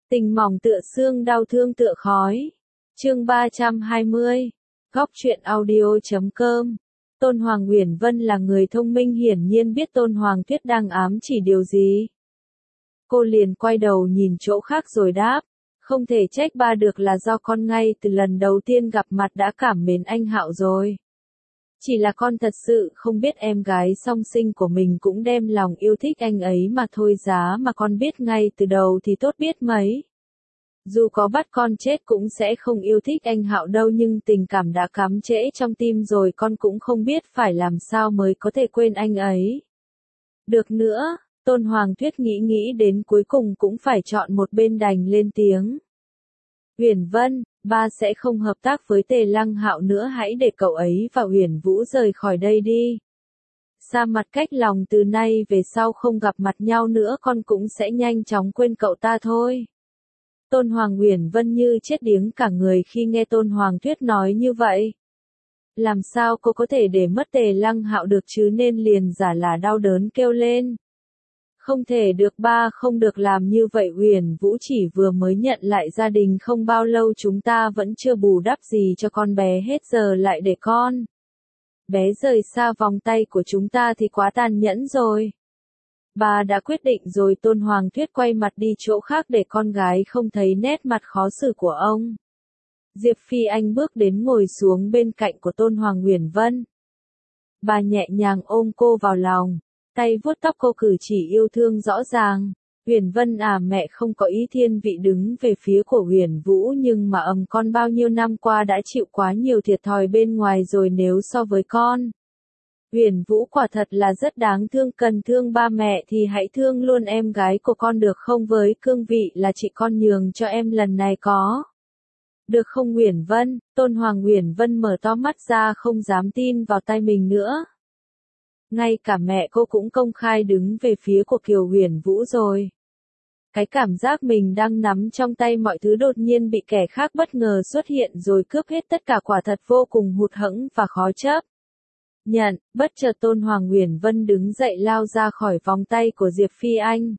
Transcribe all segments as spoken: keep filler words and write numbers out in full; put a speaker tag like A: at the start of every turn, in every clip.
A: Tình mỏng tựa xương, đau thương tựa khói. Chương ba trăm hai mươi. Góc truyện audio chấm com. Tôn Hoàng Uyển Vân là người thông minh, hiển nhiên biết Tôn Hoàng Tuyết đang ám chỉ điều gì. Cô liền quay đầu nhìn chỗ khác rồi đáp, không thể trách ba được, là do con ngay từ lần đầu tiên gặp mặt đã cảm mến anh Hạo rồi. Chỉ là con thật sự không biết em gái song sinh của mình cũng đem lòng yêu thích anh ấy mà thôi, giá mà con biết ngay từ đầu thì tốt biết mấy. Dù có bắt con chết cũng sẽ không yêu thích anh Hạo đâu, nhưng tình cảm đã cắm trễ trong tim rồi, con cũng không biết phải làm sao mới có thể quên anh ấy. Được nữa, Tôn Hoàng Tuyết nghĩ nghĩ đến cuối cùng cũng phải chọn một bên, đành lên tiếng. Uyển Vân, ba sẽ không hợp tác với Tề Lăng Hạo nữa, hãy để cậu ấy và Uyển Vũ rời khỏi đây đi. Xa mặt cách lòng, từ nay về sau không gặp mặt nhau nữa, con cũng sẽ nhanh chóng quên cậu ta thôi. Tôn Hoàng Uyển Vân như chết điếng cả người khi nghe Tôn Hoàng Tuyết nói như vậy. Làm sao cô có thể để mất Tề Lăng Hạo được chứ, nên liền giả là đau đớn kêu lên. Không thể được ba, không được làm như vậy, Uyển Vũ chỉ vừa mới nhận lại gia đình không bao lâu, chúng ta vẫn chưa bù đắp gì cho con bé hết, giờ lại để con bé rời xa vòng tay của chúng ta thì quá tàn nhẫn rồi. Bà đã quyết định rồi. Tôn Hoàng Tuyết quay mặt đi chỗ khác để con gái không thấy nét mặt khó xử của ông. Diệp Phi Anh bước đến ngồi xuống bên cạnh của Tôn Hoàng Uyển Vân. Bà nhẹ nhàng ôm cô vào lòng, tay vuốt tóc cô, cử chỉ yêu thương rõ ràng. Uyển Vân à, mẹ không có ý thiên vị đứng về phía của Uyển Vũ, nhưng mà ầm con bao nhiêu năm qua đã chịu quá nhiều thiệt thòi bên ngoài rồi, nếu so với con, Uyển Vũ quả thật là rất đáng thương, cần thương ba mẹ thì hãy thương luôn em gái của con được không, với cương vị là chị con nhường cho em lần này có được không Uyển Vân? Tôn Hoàng Uyển Vân mở to mắt ra không dám tin vào tay mình nữa. Ngay cả mẹ cô cũng công khai đứng về phía của Kiều Uyển Vũ rồi. Cái cảm giác mình đang nắm trong tay mọi thứ đột nhiên bị kẻ khác bất ngờ xuất hiện rồi cướp hết tất cả, quả thật vô cùng hụt hẫng và khó chấp nhận. Bất chợt Tôn Hoàng Uyển Vân đứng dậy lao ra khỏi vòng tay của Diệp Phi Anh.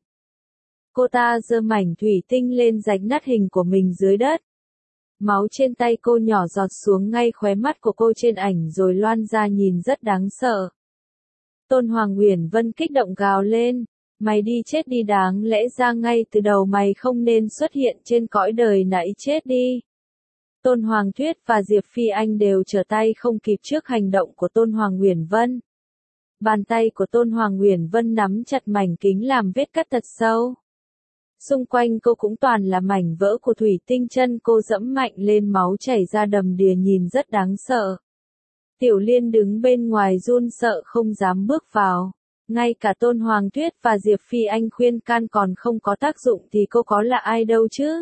A: Cô ta giơ mảnh thủy tinh lên rạch nát hình của mình dưới đất. Máu trên tay cô nhỏ giọt xuống ngay khóe mắt của cô trên ảnh rồi loan ra, nhìn rất đáng sợ. Tôn Hoàng Uyển Vân kích động gào lên, mày đi chết đi, đáng lẽ ra ngay từ đầu mày không nên xuất hiện trên cõi đời này, chết đi. Tôn Hoàng Tuyết và Diệp Phi Anh đều trở tay không kịp trước hành động của Tôn Hoàng Uyển Vân. Bàn tay của Tôn Hoàng Uyển Vân nắm chặt mảnh kính làm vết cắt thật sâu. Xung quanh cô cũng toàn là mảnh vỡ của thủy tinh, chân cô dẫm mạnh lên, máu chảy ra đầm đìa, nhìn rất đáng sợ. Tiểu Liên đứng bên ngoài run sợ không dám bước vào. Ngay cả Tôn Hoàng Tuyết và Diệp Phi Anh khuyên can còn không có tác dụng thì cô có là ai đâu chứ.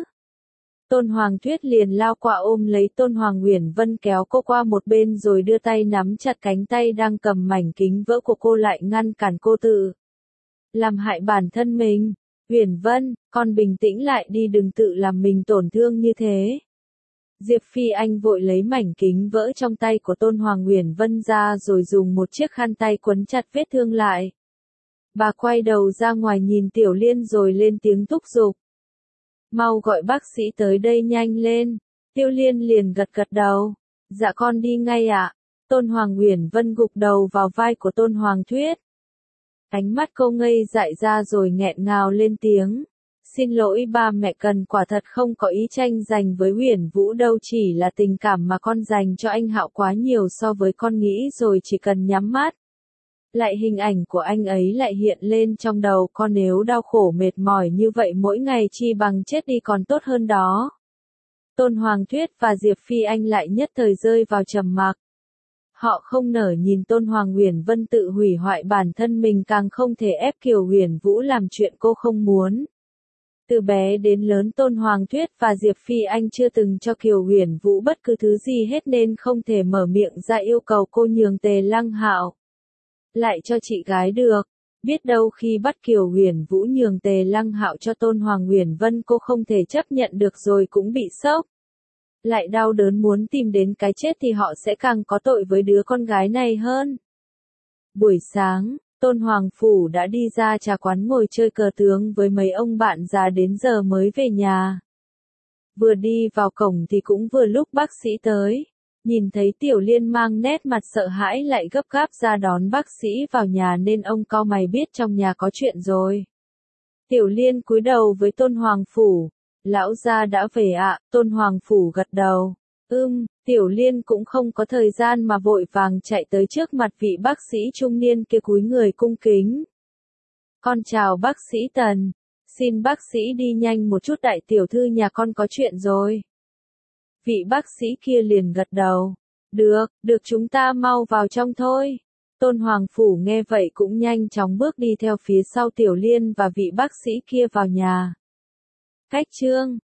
A: Tôn Hoàng Tuyết liền lao qua ôm lấy Tôn Hoàng Uyển Vân, kéo cô qua một bên rồi đưa tay nắm chặt cánh tay đang cầm mảnh kính vỡ của cô lại, ngăn cản cô tự làm hại bản thân mình. Uyển Vân, con bình tĩnh lại đi, đừng tự làm mình tổn thương như thế. Diệp Phi Anh vội lấy mảnh kính vỡ trong tay của Tôn Hoàng Uyển Vân ra rồi dùng một chiếc khăn tay quấn chặt vết thương lại. Bà quay đầu ra ngoài nhìn Tiểu Liên rồi lên tiếng thúc giục. Mau gọi bác sĩ tới đây nhanh lên. Tiểu Liên liền gật gật đầu. Dạ con đi ngay ạ. Tôn Hoàng Uyển Vân gục đầu vào vai của Tôn Hoàng Tuyết. Ánh mắt cô ngây dại ra rồi nghẹn ngào lên tiếng. Xin lỗi ba mẹ, cần quả thật không có ý tranh giành với Uyển Vũ đâu, chỉ là tình cảm mà con dành cho anh Hạo quá nhiều so với con nghĩ rồi, chỉ cần nhắm mắt lại hình ảnh của anh ấy lại hiện lên trong đầu con, nếu đau khổ mệt mỏi như vậy mỗi ngày chi bằng chết đi còn tốt hơn đó. Tôn Hoàng Tuyết và Diệp Phi Anh lại nhất thời rơi vào trầm mặc. Họ không nở nhìn Tôn Hoàng Uyển Vân tự hủy hoại bản thân mình, càng không thể ép Kiều Uyển Vũ làm chuyện cô không muốn. Từ bé đến lớn Tôn Hoàng Tuyết và Diệp Phi Anh chưa từng cho Kiều Uyển Vũ bất cứ thứ gì hết, nên không thể mở miệng ra yêu cầu cô nhường Tề Lăng Hạo lại cho chị gái được. Biết đâu khi bắt Kiều Uyển Vũ nhường Tề Lăng Hạo cho Tôn Hoàng Uyển Vân, cô không thể chấp nhận được rồi cũng bị sốc, lại đau đớn muốn tìm đến cái chết thì họ sẽ càng có tội với đứa con gái này hơn. Buổi sáng, Tôn Hoàng Phủ đã đi ra trà quán ngồi chơi cờ tướng với mấy ông bạn già đến giờ mới về nhà. Vừa đi vào cổng thì cũng vừa lúc bác sĩ tới. Nhìn thấy Tiểu Liên mang nét mặt sợ hãi lại gấp gáp ra đón bác sĩ vào nhà nên ông cau mày biết trong nhà có chuyện rồi. Tiểu Liên cúi đầu với Tôn Hoàng Phủ. Lão gia đã về ạ, Tôn Hoàng Phủ gật đầu. Ưm, Tiểu Liên cũng không có thời gian mà vội vàng chạy tới trước mặt vị bác sĩ trung niên kia cúi người cung kính. Con chào bác sĩ Tần. Xin bác sĩ đi nhanh một chút, đại tiểu thư nhà con có chuyện rồi. Vị bác sĩ kia liền gật đầu. Được, được, chúng ta mau vào trong thôi. Tôn Hoàng Phủ nghe vậy cũng nhanh chóng bước đi theo phía sau Tiểu Liên và vị bác sĩ kia vào nhà. Khách trương,